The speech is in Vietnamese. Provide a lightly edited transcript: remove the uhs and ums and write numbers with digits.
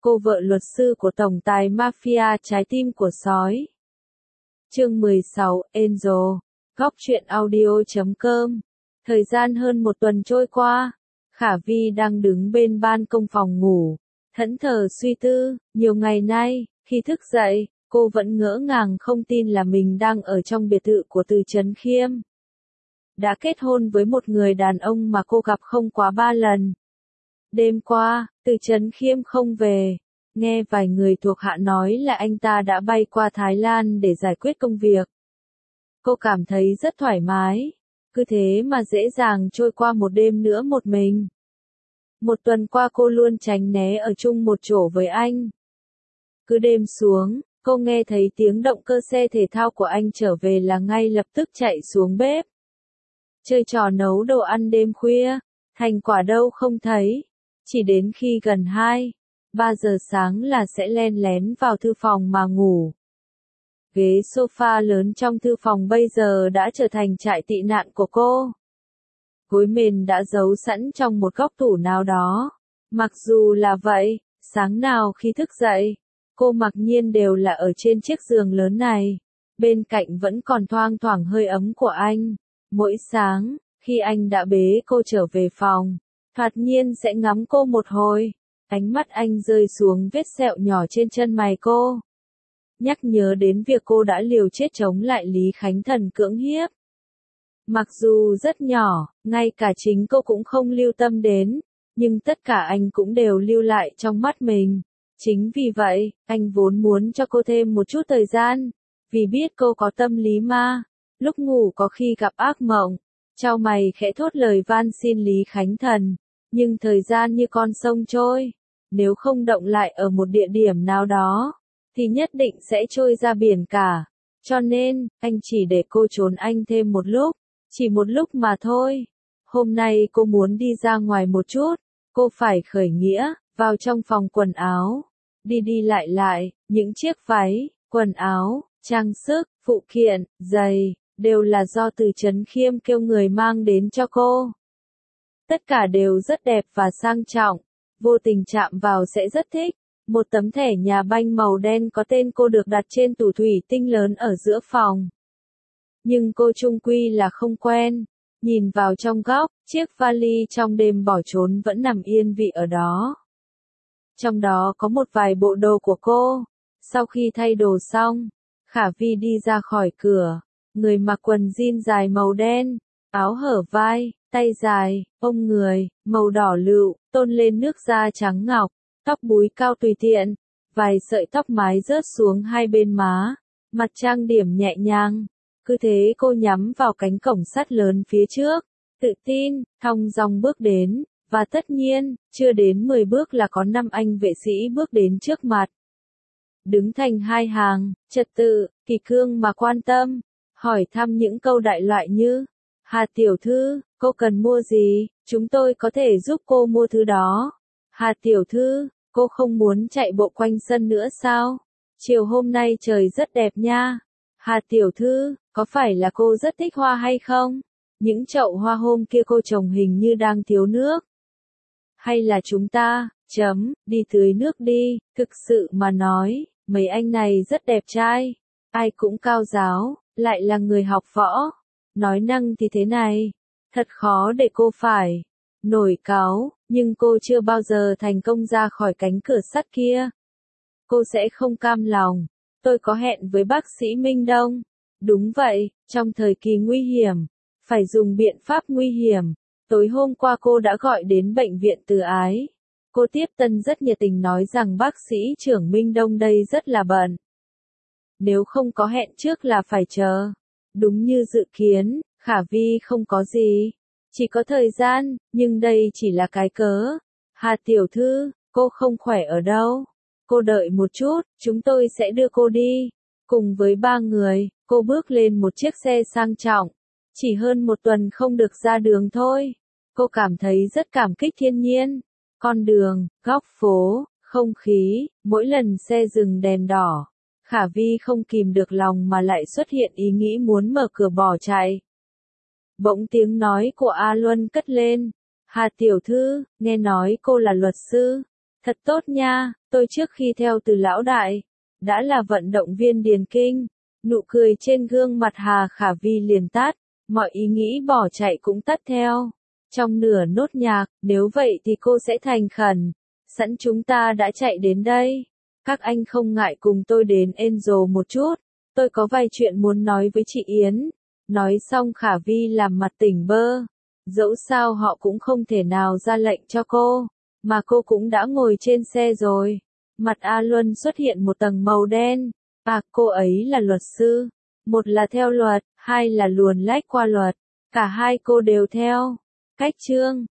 cô vợ luật sư của tổng tài mafia trái tim của sói. Chương 16, Angel, góc truyện audio.com. Thời gian hơn một tuần trôi qua, Khả Vi đang đứng bên ban công phòng ngủ, thẫn thờ suy tư. Nhiều ngày nay, khi thức dậy, cô vẫn ngỡ ngàng không tin là mình đang ở trong biệt thự của Từ Chấn Khiêm. Đã kết hôn với một người đàn ông mà cô gặp không quá 3 lần. Đêm qua, Từ Chấn Khiêm không về. Nghe vài người thuộc hạ nói là anh ta đã bay qua Thái Lan để giải quyết công việc. Cô cảm thấy rất thoải mái, cứ thế mà dễ dàng trôi qua một đêm nữa một mình. Một tuần qua cô luôn tránh né ở chung một chỗ với anh. Cứ đêm xuống, cô nghe thấy tiếng động cơ xe thể thao của anh trở về là ngay lập tức chạy xuống bếp. Chơi trò nấu đồ ăn đêm khuya, thành quả đâu không thấy. Chỉ đến khi gần 2-3 giờ sáng là sẽ len lén vào thư phòng mà ngủ. Ghế sofa lớn trong thư phòng bây giờ đã trở thành trại tị nạn của cô. Gối mền đã giấu sẵn trong một góc tủ nào đó. Mặc dù là vậy, sáng nào khi thức dậy, cô mặc nhiên đều là ở trên chiếc giường lớn này. Bên cạnh vẫn còn thoang thoảng hơi ấm của anh. Mỗi sáng, khi anh đã bế cô trở về phòng, thoạt nhiên sẽ ngắm cô một hồi. Ánh mắt anh rơi xuống vết sẹo nhỏ trên chân mày cô. Nhắc nhớ đến việc cô đã liều chết chống lại Lý Khánh Thần cưỡng hiếp. Mặc dù rất nhỏ, ngay cả chính cô cũng không lưu tâm đến, nhưng tất cả anh cũng đều lưu lại trong mắt mình. Chính vì vậy, anh vốn muốn cho cô thêm một chút thời gian, vì biết cô có tâm lý ma, lúc ngủ có khi gặp ác mộng. Chau mày khẽ thốt lời van xin Lý Khánh Thần, nhưng thời gian như con sông trôi, nếu không động lại ở một địa điểm nào đó, thì nhất định sẽ trôi ra biển cả. Cho nên, anh chỉ để cô trốn anh thêm một lúc, chỉ một lúc mà thôi. Hôm nay cô muốn đi ra ngoài một chút, cô phải khởi nghĩa, vào trong phòng quần áo. Đi đi lại, những chiếc váy, quần áo, trang sức, phụ kiện, giày, đều là do Từ Chấn Khiêm kêu người mang đến cho cô. Tất cả đều rất đẹp và sang trọng, vô tình chạm vào sẽ rất thích. Một tấm thẻ nhà banh màu đen có tên cô được đặt trên tủ thủy tinh lớn ở giữa phòng. Nhưng cô chung quy là không quen. Nhìn vào trong góc, chiếc vali trong đêm bỏ trốn vẫn nằm yên vị ở đó. Trong đó có một vài bộ đồ của cô. Sau khi thay đồ xong, Khả Vi đi ra khỏi cửa. Người mặc quần jean dài màu đen, áo hở vai, tay dài, ôm người, màu đỏ lựu, tôn lên nước da trắng ngọc. Tóc búi cao tùy tiện, vài sợi tóc mái rớt xuống hai bên má, mặt trang điểm nhẹ nhàng. Cứ thế cô nhắm vào cánh cổng sắt lớn phía trước, tự tin, thong dong bước đến, và tất nhiên, chưa đến 10 bước là có 5 anh vệ sĩ bước đến trước mặt. Đứng thành hai hàng, trật tự, kỷ cương mà quan tâm, hỏi thăm những câu đại loại như: Hà tiểu thư, cô cần mua gì, chúng tôi có thể giúp cô mua thứ đó. Hà tiểu thư, cô không muốn chạy bộ quanh sân nữa sao? Chiều hôm nay trời rất đẹp nha. Hà tiểu thư, có phải là cô rất thích hoa hay không? Những chậu hoa hôm kia cô trồng hình như đang thiếu nước. Hay là chúng ta, đi tưới nước đi. Thực sự mà nói, mấy anh này rất đẹp trai. Ai cũng cao giáo, lại là người học võ. Nói năng thì thế này, thật khó để cô phải nổi cáu, nhưng cô chưa bao giờ thành công ra khỏi cánh cửa sắt kia. Cô sẽ không cam lòng. Tôi có hẹn với bác sĩ Minh Đông. Đúng vậy, trong thời kỳ nguy hiểm, phải dùng biện pháp nguy hiểm. Tối hôm qua cô đã gọi đến bệnh viện Từ Ái. Cô tiếp tân rất nhiệt tình nói rằng bác sĩ trưởng Minh Đông đây rất là bận. Nếu không có hẹn trước là phải chờ. Đúng như dự kiến, Khả Vi không có gì. Chỉ có thời gian, nhưng đây chỉ là cái cớ. Hà tiểu thư, cô không khỏe ở đâu. Cô đợi một chút, chúng tôi sẽ đưa cô đi. Cùng với 3 người, cô bước lên một chiếc xe sang trọng. Chỉ hơn một tuần không được ra đường thôi. Cô cảm thấy rất cảm kích thiên nhiên. Con đường, góc phố, không khí, mỗi lần xe dừng đèn đỏ. Khả Vi không kìm được lòng mà lại xuất hiện ý nghĩ muốn mở cửa bỏ chạy. Bỗng tiếng nói của A Luân cất lên. Hà tiểu thư, nghe nói cô là luật sư. Thật tốt nha, tôi trước khi theo từ lão đại, đã là vận động viên điền kinh. Nụ cười trên gương mặt Hà Khả Vi liền tắt, mọi ý nghĩ bỏ chạy cũng tắt theo. Trong nửa nốt nhạc, nếu vậy thì cô sẽ thành khẩn. Sẵn chúng ta đã chạy đến đây. Các anh không ngại cùng tôi đến Angel một chút. Tôi có vài chuyện muốn nói với chị Yến. Nói xong Khả Vi làm mặt tỉnh bơ. Dẫu sao họ cũng không thể nào ra lệnh cho cô. Mà cô cũng đã ngồi trên xe rồi. Mặt A Luân xuất hiện một tầng màu đen. À, cô ấy là luật sư. Một là theo luật, hai là luồn lách qua luật. Cả hai cô đều theo. Cách chương